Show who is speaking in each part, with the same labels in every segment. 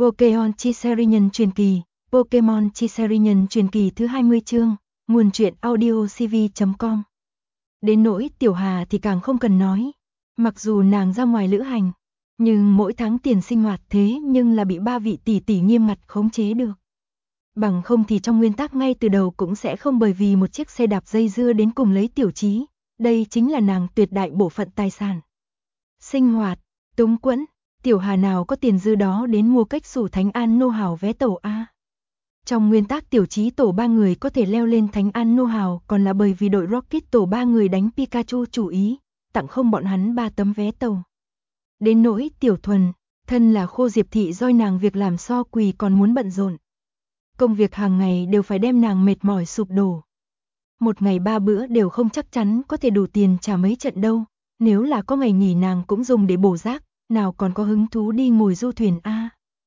Speaker 1: Pokémon Chi Nhân truyền kỳ, Pokémon Chi Nhân truyền kỳ thứ 20 chương, nguồn truyện audiocv.com. Đến nỗi Tiểu Hà thì càng không cần nói, mặc dù nàng ra ngoài lữ hành, nhưng mỗi tháng tiền sinh hoạt thế nhưng là bị ba vị tỷ tỷ nghiêm ngặt khống chế được. Bằng không thì trong nguyên tắc ngay từ đầu cũng sẽ không bởi vì một chiếc xe đạp dây dưa đến cùng lấy Tiểu Chí, đây chính là nàng tuyệt đại bộ phận tài sản. Sinh hoạt, túng quẫn, Tiểu Hà nào có tiền dư đó đến mua cách xù Thánh An Nô Hào vé tàu A. Trong nguyên tắc Tiểu Chí tổ 3 người có thể leo lên Thánh An Nô Hào còn là bởi vì đội Rocket tổ 3 người đánh Pikachu chủ ý, tặng không bọn hắn 3 tấm vé tàu. Đến nỗi Tiểu Thuần, thân là Khô Diệp Thị doi nàng việc làm so quỳ còn muốn bận rộn. Công việc hàng ngày đều phải đem nàng mệt mỏi sụp đổ. Một ngày 3 bữa đều không chắc chắn có thể đủ tiền trả mấy trận đâu, nếu là có ngày nghỉ nàng cũng dùng để bổ rác, nào còn có hứng thú đi ngồi du thuyền A.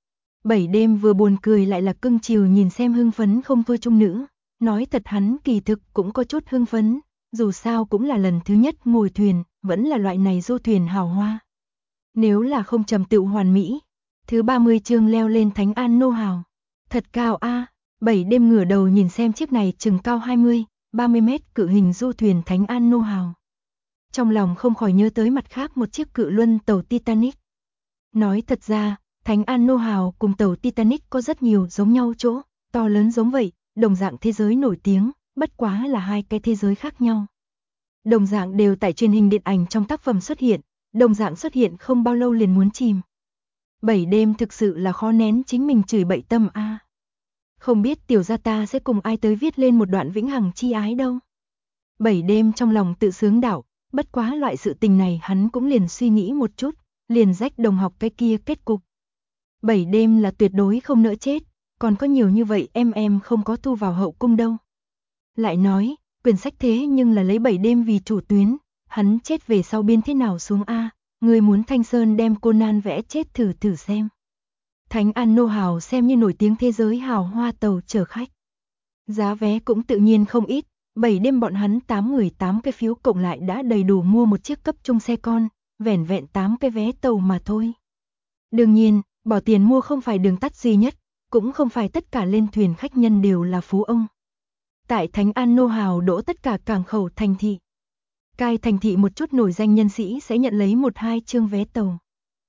Speaker 1: 7 đêm vừa buồn cười lại là cưng chiều nhìn xem hưng phấn không thôi trung nữ, nói thật hắn kỳ thực cũng có chút hưng phấn, dù sao cũng là lần thứ nhất ngồi thuyền, vẫn là loại này du thuyền hào hoa. Nếu là không trầm tựu hoàn mỹ, thứ 30 chương leo lên Thánh An Nô Hào. Thật cao A, 7 đêm ngửa đầu nhìn xem chiếc này chừng cao 20-30 mét cự hình du thuyền Thánh An Nô Hào. Trong lòng không khỏi nhớ tới mặt khác một chiếc cự luân tàu Titanic. Nói thật ra, Thánh An Nô Hào cùng tàu Titanic có rất nhiều giống nhau chỗ, to lớn giống vậy, đồng dạng thế giới nổi tiếng, bất quá là hai cái thế giới khác nhau. Đồng dạng đều tại truyền hình điện ảnh trong tác phẩm xuất hiện, đồng dạng xuất hiện không bao lâu liền muốn chìm. 7 đêm thực sự là khó nén chính mình chửi bậy tâm A. Không biết tiểu gia ta sẽ cùng ai tới viết lên một đoạn vĩnh hằng chi ái đâu. 7 đêm trong lòng tự sướng đảo, bất quá loại sự tình này hắn cũng liền suy nghĩ một chút, liền rách đồng học cái kia kết cục. 7 đêm là tuyệt đối không nỡ chết, còn có nhiều như vậy em không có thu vào hậu cung đâu. Lại nói, quyển sách thế nhưng là lấy 7 đêm vì chủ tuyến, hắn chết về sau biên thế nào xuống A, người muốn Thanh Sơn đem Conan vẽ chết thử xem. Thánh An Nô Hào xem như nổi tiếng thế giới hào hoa tàu chở khách. Giá vé cũng tự nhiên không ít, 7 đêm bọn hắn 8 người 8 cái phiếu cộng lại đã đầy đủ mua một chiếc cấp trung xe con, vẻn vẹn 8 cái vé tàu mà thôi. Đương nhiên, bỏ tiền mua không phải đường tắt duy nhất, cũng không phải tất cả lên thuyền khách nhân đều là phú ông. Tại Thánh An Nô Hào đỗ tất cả cảng khẩu thành thị. Cai thành thị một chút nổi danh nhân sĩ sẽ nhận lấy 1-2 chương vé tàu.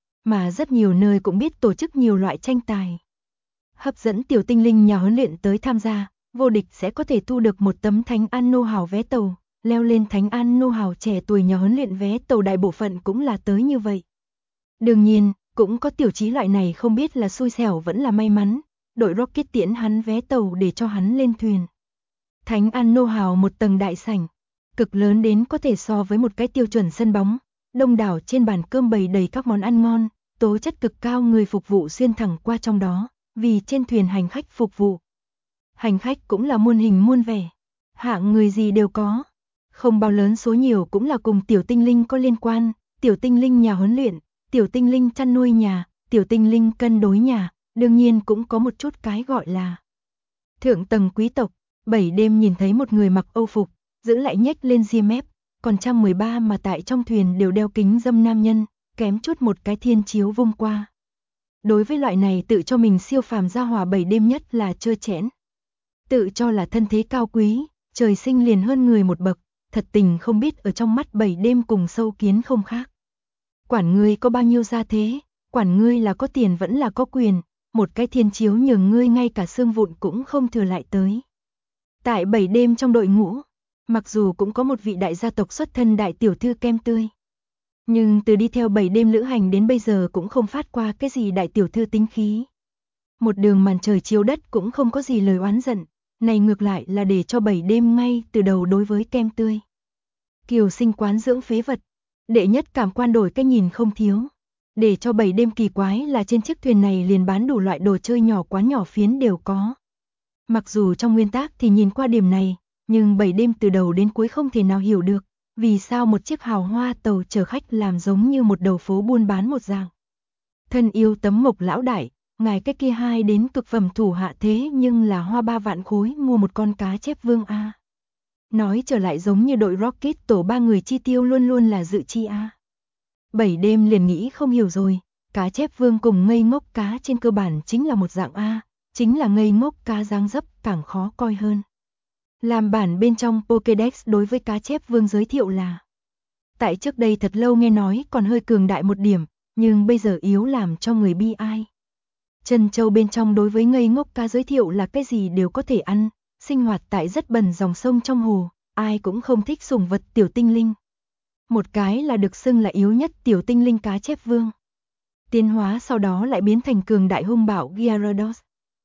Speaker 1: Mà rất nhiều nơi cũng biết tổ chức nhiều loại tranh tài. Hấp dẫn tiểu tinh linh nhà huấn luyện tới tham gia, vô địch sẽ có thể thu được một tấm Thánh An Nô Hào vé tàu, leo lên Thánh An Nô Hào trẻ tuổi nhà huấn luyện vé tàu đại bộ phận cũng là tới như vậy. Đương nhiên, cũng có Tiểu Chí loại này không biết là xui xẻo vẫn là may mắn, đội Rocket tiễn hắn vé tàu để cho hắn lên thuyền. Thánh An Nô Hào một tầng đại sảnh, cực lớn đến có thể so với một cái tiêu chuẩn sân bóng, đông đảo trên bàn cơm bày đầy các món ăn ngon, tố chất cực cao người phục vụ xuyên thẳng qua trong đó, vì trên thuyền hành khách phục vụ. Hành khách cũng là muôn hình muôn vẻ, hạng người gì đều có, không bao lớn số nhiều cũng là cùng tiểu tinh linh có liên quan, tiểu tinh linh nhà huấn luyện, tiểu tinh linh chăn nuôi nhà, tiểu tinh linh cân đối nhà, đương nhiên cũng có một chút cái gọi là thượng tầng quý tộc. 7 đêm nhìn thấy một người mặc âu phục, giữ lại nhếch lên ria mép, còn 113 mà tại trong thuyền đều đeo kính dâm nam nhân, kém chút một cái thiên chiếu vung qua. Đối với loại này tự cho mình siêu phàm gia hỏa 7 đêm nhất là trơ trẽn. Tự cho là thân thế cao quý, trời sinh liền hơn người một bậc, thật tình không biết ở trong mắt 7 đêm cùng sâu kiến không khác. Quản ngươi có bao nhiêu gia thế, quản ngươi là có tiền vẫn là có quyền, một cái thiên chiếu nhường ngươi ngay cả xương vụn cũng không thừa lại tới. Tại 7 đêm trong đội ngũ, mặc dù cũng có một vị đại gia tộc xuất thân đại tiểu thư kem tươi. Nhưng từ đi theo 7 đêm lữ hành đến bây giờ cũng không phát qua cái gì đại tiểu thư tính khí. Một đường màn trời chiếu đất cũng không có gì lời oán giận, này ngược lại là để cho 7 đêm ngay từ đầu đối với kem tươi. Kiều sinh quán dưỡng phế vật, đệ nhất cảm quan đổi cái nhìn không thiếu. Để cho 7 đêm kỳ quái là trên chiếc thuyền này liền bán đủ loại đồ chơi nhỏ quán nhỏ phiến đều có. Mặc dù trong nguyên tắc thì nhìn qua điểm này, nhưng 7 đêm từ đầu đến cuối không thể nào hiểu được, vì sao một chiếc hào hoa tàu chở khách làm giống như một đầu phố buôn bán một dạng. Thân yêu Tấm Mộc lão đại, ngài cái kia hai đến cực phẩm thủ hạ thế nhưng là hoa 3 vạn khối mua một con cá chép vương A. Nói trở lại giống như đội Rocket tổ 3 người chi tiêu luôn luôn là dự chi A. 7 đêm liền nghĩ không hiểu rồi, Cá chép vương cùng ngây ngốc cá trên cơ bản chính là một dạng A, chính là ngây ngốc cá dáng dấp càng khó coi hơn. Làm bản bên trong Pokédex đối với cá chép vương giới thiệu là tại trước đây thật lâu nghe nói còn hơi cường đại một điểm, nhưng bây giờ yếu làm cho người bi ai. Trân châu bên trong đối với ngây ngốc cá giới thiệu là cái gì đều có thể ăn, sinh hoạt tại rất bẩn dòng sông trong hồ, ai cũng không thích sủng vật tiểu tinh linh. Một cái là được xưng là yếu nhất tiểu tinh linh cá chép vương. Tiến hóa sau đó lại biến thành cường đại hung bạo Gyarados.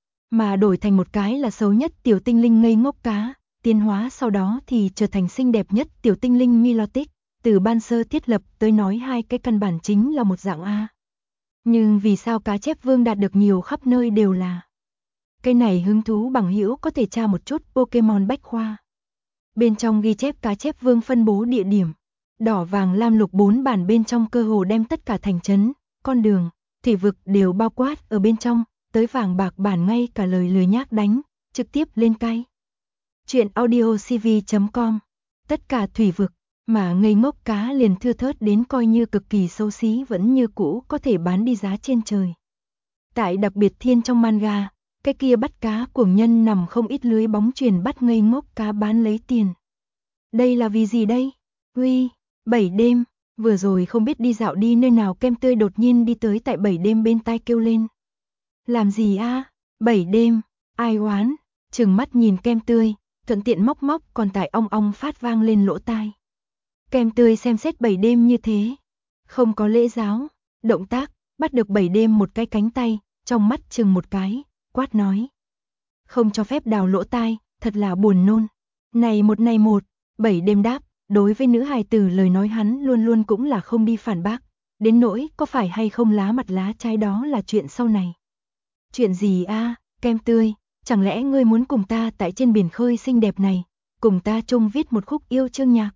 Speaker 1: Mà đổi thành một cái là xấu nhất tiểu tinh linh ngây ngốc cá, tiến hóa sau đó thì trở thành xinh đẹp nhất tiểu tinh linh Milotic. Từ ban sơ thiết lập tới nói hai cái căn bản chính là một dạng A. Nhưng vì sao cá chép vương đạt được nhiều khắp nơi đều là cái này hứng thú bằng hữu có thể tra một chút Pokemon Bách Khoa. Bên trong ghi chép cá chép vương phân bố địa điểm. Đỏ vàng lam lục 4 bản bên trong cơ hồ đem tất cả thành trấn, con đường, thủy vực đều bao quát ở bên trong, tới vàng bạc bản ngay cả lời lười nhác đánh, trực tiếp lên cay. Chuyện audiocv.com. Tất cả thủy vực, mà ngây ngốc cá liền thưa thớt đến coi như cực kỳ xấu xí vẫn như cũ có thể bán đi giá trên trời. Tại đặc biệt thiên trong manga, cái kia bắt cá cuồng nhân nằm không ít lưới bóng chuyền bắt ngây ngốc cá bán lấy tiền. Đây là vì gì đây? Uy, 7 đêm, vừa rồi không biết đi dạo đi nơi nào kem tươi đột nhiên đi tới tại 7 đêm bên tai kêu lên. Làm gì a? 7 đêm, ai oán, trừng mắt nhìn kem tươi, thuận tiện móc móc còn tại ong ong phát vang lên lỗ tai. Kem tươi xem xét 7 đêm như thế, không có lễ giáo, động tác, bắt được 7 đêm một cái cánh tay, trong mắt chừng một cái, quát nói. Không cho phép đào lỗ tai, thật là buồn nôn. Này một, 7 đêm đáp, đối với nữ hài tử lời nói hắn luôn luôn cũng là không đi phản bác, đến nỗi có phải hay không lá mặt lá trái đó là chuyện sau này. Chuyện gì a, kem tươi, chẳng lẽ ngươi muốn cùng ta tại trên biển khơi xinh đẹp này, cùng ta chung viết một khúc yêu chương nhạc?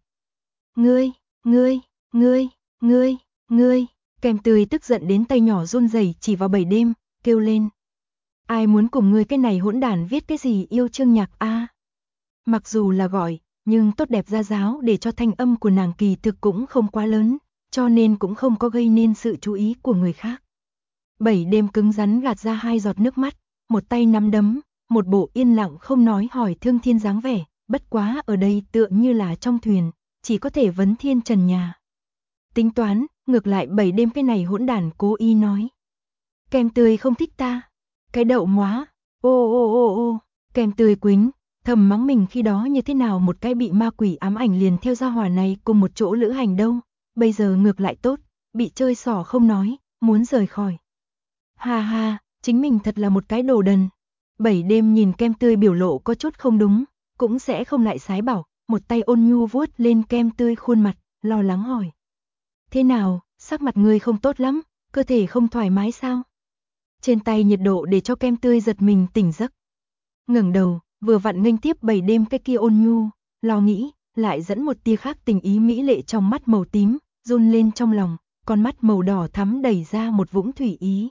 Speaker 1: Ngươi, kem tươi tức giận đến tay nhỏ run rẩy chỉ vào 7 đêm, kêu lên. Ai muốn cùng ngươi cái này hỗn đản viết cái gì yêu chương nhạc a? Mặc dù là gọi, nhưng tốt đẹp ra giáo để cho thanh âm của nàng kỳ thực cũng không quá lớn, cho nên cũng không có gây nên sự chú ý của người khác. 7 đêm cứng rắn gạt ra 2 giọt nước mắt, một tay nắm đấm, một bộ yên lặng không nói hỏi thương thiên dáng vẻ, bất quá ở đây tựa như là trong thuyền, chỉ có thể vấn thiên trần nhà. Tính toán, ngược lại 7 đêm cái này hỗn đản cố ý nói. Kem tươi không thích ta, cái đậu móa, ô, kem tươi quính, thầm mắng mình khi đó như thế nào một cái bị ma quỷ ám ảnh liền theo gia hỏa này cùng một chỗ lữ hành đâu, bây giờ ngược lại tốt, bị chơi xỏ không nói, muốn rời khỏi. Ha, chính mình thật là một cái đồ đần. 7 đêm nhìn kem tươi biểu lộ có chút không đúng, cũng sẽ không lại sái bảo, một tay ôn nhu vuốt lên kem tươi khuôn mặt, lo lắng hỏi. Thế nào, sắc mặt ngươi không tốt lắm, cơ thể không thoải mái sao? Trên tay nhiệt độ để cho kem tươi giật mình tỉnh giấc. Ngẩng đầu, vừa vặn nghênh tiếp 7 đêm cái kia ôn nhu, lo nghĩ, lại dẫn một tia khác tình ý mỹ lệ trong mắt màu tím, run lên trong lòng, con mắt màu đỏ thắm đẩy ra một vũng thủy ý.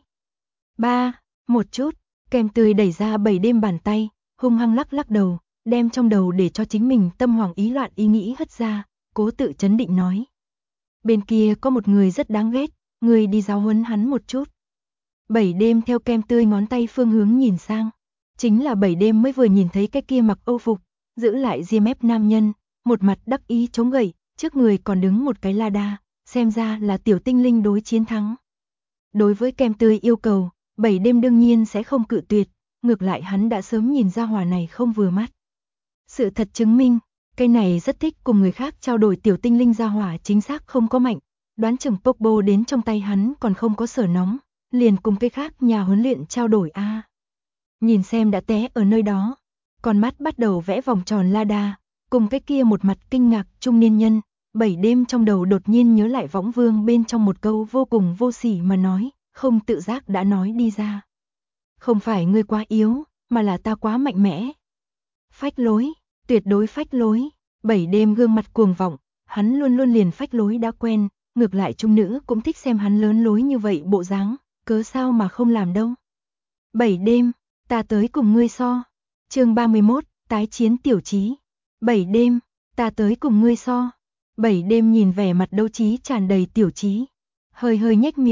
Speaker 1: Một chút, kem tươi đẩy ra 7 đêm bàn tay, hung hăng lắc đầu, đem trong đầu để cho chính mình tâm hoàng ý loạn ý nghĩ hất ra, cố tự trấn định nói. Bên kia có một người rất đáng ghét, người đi giáo huấn hắn một chút. 7 đêm theo kem tươi ngón tay phương hướng nhìn sang, chính là 7 đêm mới vừa nhìn thấy cái kia mặc âu phục, giữ lại ria mép nam nhân, một mặt đắc ý chống gậy, trước người còn đứng một cái la đa, xem ra là tiểu tinh linh đối chiến thắng. Đối với kem tươi yêu cầu, 7 đêm đương nhiên sẽ không cự tuyệt, ngược lại hắn đã sớm nhìn ra hỏa này không vừa mắt. Sự thật chứng minh, cái này rất thích cùng người khác trao đổi tiểu tinh linh ra hỏa chính xác không có mạnh, đoán chừng Pokebo đến trong tay hắn còn không có sở nóng, liền cùng cái khác nhà huấn luyện trao đổi a. Nhìn xem đã té ở nơi đó, con mắt bắt đầu vẽ vòng tròn la đa, cùng cái kia một mặt kinh ngạc trung niên nhân, 7 đêm trong đầu đột nhiên nhớ lại Võng Vương bên trong một câu vô cùng vô sỉ mà nói, không tự giác đã nói đi ra. Không phải ngươi quá yếu, mà là ta quá mạnh mẽ. Phách lối, tuyệt đối phách lối, 7 đêm gương mặt cuồng vọng, hắn luôn luôn liền phách lối đã quen, ngược lại trung nữ cũng thích xem hắn lớn lối như vậy bộ dáng, cớ sao mà không làm đâu. 7 đêm, ta tới cùng ngươi so. Chương 31, tái chiến tiểu trí. 7 đêm, ta tới cùng ngươi so. 7 đêm nhìn vẻ mặt đấu trí tràn đầy tiểu trí, hơi nhếch miệng,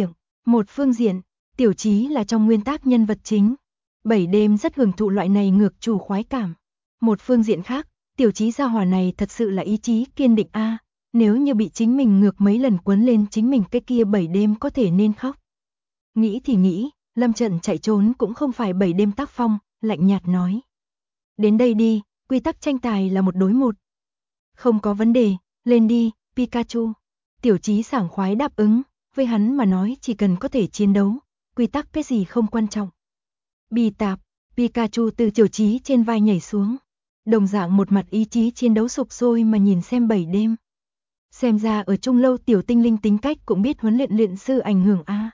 Speaker 1: Một phương diện, Tiểu Chí là trong nguyên tác nhân vật chính. 7 đêm rất hưởng thụ loại này ngược chủ khoái cảm. Một phương diện khác, Tiểu Chí gia hỏa này thật sự là ý chí kiên định a, nếu như bị chính mình ngược mấy lần quấn lên chính mình cái kia 7 đêm có thể nên khóc. Nghĩ thì nghĩ, Lâm Trận chạy trốn cũng không phải 7 đêm tác phong, lạnh nhạt nói. Đến đây đi, quy tắc tranh tài là 1 đối 1. Không có vấn đề, lên đi, Pikachu. Tiểu Chí sảng khoái đáp ứng, với hắn mà nói chỉ cần có thể chiến đấu, quy tắc cái gì không quan trọng. Bì tạp, Pikachu từ Tiểu Chí trên vai nhảy xuống. Đồng dạng một mặt ý chí chiến đấu sục sôi mà nhìn xem 7 đêm. Xem ra ở Trung Lâu tiểu tinh linh tính cách cũng biết huấn luyện sư ảnh hưởng a.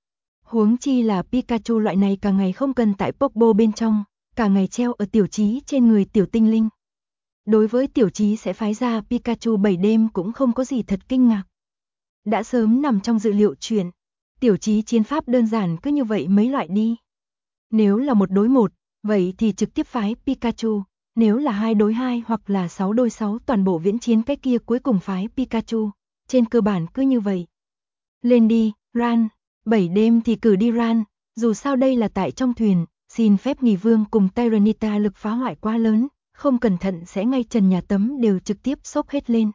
Speaker 1: Huống chi là Pikachu loại này cả ngày không cần tại Pokémon bên trong, cả ngày treo ở Tiểu Chí trên người tiểu tinh linh. Đối với Tiểu Chí sẽ phái ra Pikachu 7 đêm cũng không có gì thật kinh ngạc. Đã sớm nằm trong dự liệu chuyện, Tiểu Chí chiến pháp đơn giản cứ như vậy mấy loại đi. Nếu là 1 đối 1, vậy thì trực tiếp phái Pikachu, nếu là 2 đối 2 hoặc là 6 đối 6 toàn bộ viễn chiến cái kia cuối cùng phái Pikachu, trên cơ bản cứ như vậy. Lên đi, Ran, 7 đêm thì cử đi Ran, dù sao đây là tại trong thuyền, xin phép nghỉ vương cùng Tyranitar lực phá hoại quá lớn, không cẩn thận sẽ ngay trần nhà tấm đều trực tiếp xốc hết lên.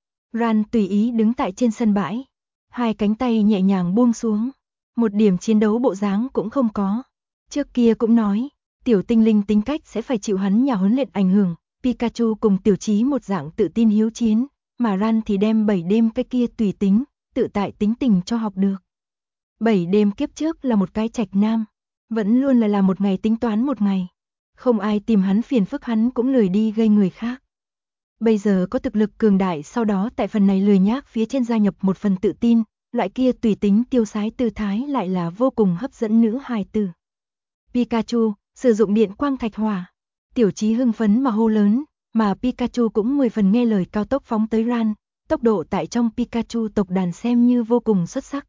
Speaker 1: Ran tùy ý đứng tại trên sân bãi, 2 cánh tay nhẹ nhàng buông xuống, một điểm chiến đấu bộ dáng cũng không có. Trước kia cũng nói, tiểu tinh linh tính cách sẽ phải chịu hắn nhà huấn luyện ảnh hưởng, Pikachu cùng Tiểu Chí một dạng tự tin hiếu chiến, mà Ran thì đem 7 đêm cái kia tùy tính, tự tại tính tình cho học được. 7 đêm kiếp trước là một cái trạch nam, vẫn luôn là làm một ngày tính toán một ngày. Không ai tìm hắn phiền phức hắn cũng lười đi gây người khác. Bây giờ có thực lực cường đại, sau đó tại phần này lười nhác phía trên gia nhập một phần tự tin, loại kia tùy tính tiêu sái tư thái lại là vô cùng hấp dẫn nữ hài tử. Pikachu, sử dụng điện quang thạch hỏa. Tiểu Chí hưng phấn mà hô lớn, mà Pikachu cũng 10 phần nghe lời cao tốc phóng tới Ran, tốc độ tại trong Pikachu tộc đàn xem như vô cùng xuất sắc.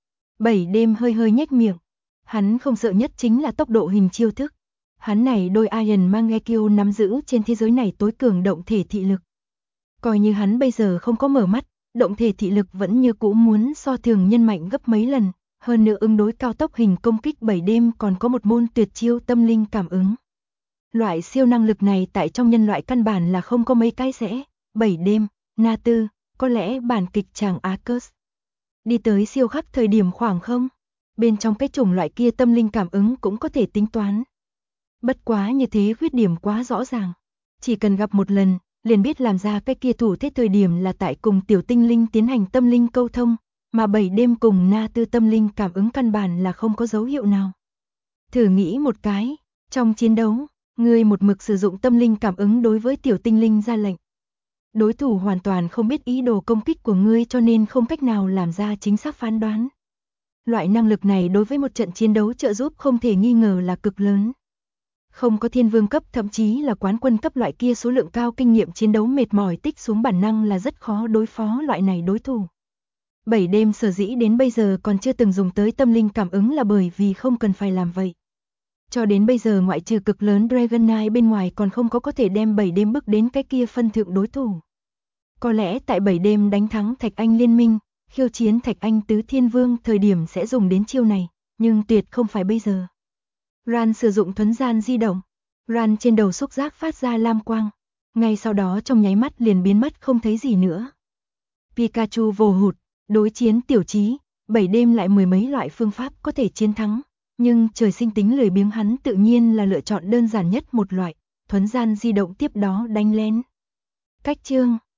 Speaker 1: 7 đêm hơi hơi nhếch miệng, hắn không sợ nhất chính là tốc độ hình chiêu thức. Hắn này đôi Iron Mangekyo nắm giữ trên thế giới này tối cường động thể thị lực. Coi như hắn bây giờ không có mở mắt, động thể thị lực vẫn như cũ muốn so thường nhân mạnh gấp mấy lần, hơn nữa ứng đối cao tốc hình công kích 7 đêm còn có một môn tuyệt chiêu tâm linh cảm ứng. Loại siêu năng lực này tại trong nhân loại căn bản là không có mấy cái sẽ. 7 đêm, Na Tư, có lẽ bản kịch chàng Arcus. Đi tới siêu khắc thời điểm khoảng không? Bên trong cái chủng loại kia tâm linh cảm ứng cũng có thể tính toán. Bất quá như thế khuyết điểm quá rõ ràng. Chỉ cần gặp một lần, liền biết làm ra cái kia thủ thế thời điểm là tại cùng tiểu tinh linh tiến hành tâm linh câu thông, mà 7 đêm cùng Na Tư tâm linh cảm ứng căn bản là không có dấu hiệu nào. Thử nghĩ một cái, trong chiến đấu, ngươi một mực sử dụng tâm linh cảm ứng đối với tiểu tinh linh ra lệnh. Đối thủ hoàn toàn không biết ý đồ công kích của ngươi cho nên không cách nào làm ra chính xác phán đoán. Loại năng lực này đối với một trận chiến đấu trợ giúp không thể nghi ngờ là cực lớn. Không có thiên vương cấp thậm chí là quán quân cấp loại kia số lượng cao kinh nghiệm chiến đấu mệt mỏi tích xuống bản năng là rất khó đối phó loại này đối thủ. 7 đêm sở dĩ đến bây giờ còn chưa từng dùng tới tâm linh cảm ứng là bởi vì không cần phải làm vậy. Cho đến bây giờ ngoại trừ cực lớn Dragonite bên ngoài còn không có thể đem 7 đêm bước đến cái kia phân thượng đối thủ. Có lẽ tại 7 đêm đánh thắng Thạch Anh liên minh, khiêu chiến Thạch Anh tứ thiên vương thời điểm sẽ dùng đến chiêu này, nhưng tuyệt không phải bây giờ. Ran sử dụng thuấn gian di động, Ran trên đầu xúc giác phát ra lam quang, ngay sau đó trong nháy mắt liền biến mất không thấy gì nữa. Pikachu vồ hụt, đối chiến Tiểu Chí, 7 đêm lại mười mấy loại phương pháp có thể chiến thắng, nhưng trời sinh tính lười biếng hắn tự nhiên là lựa chọn đơn giản nhất một loại, thuấn gian di động tiếp đó đánh lén. Cách chương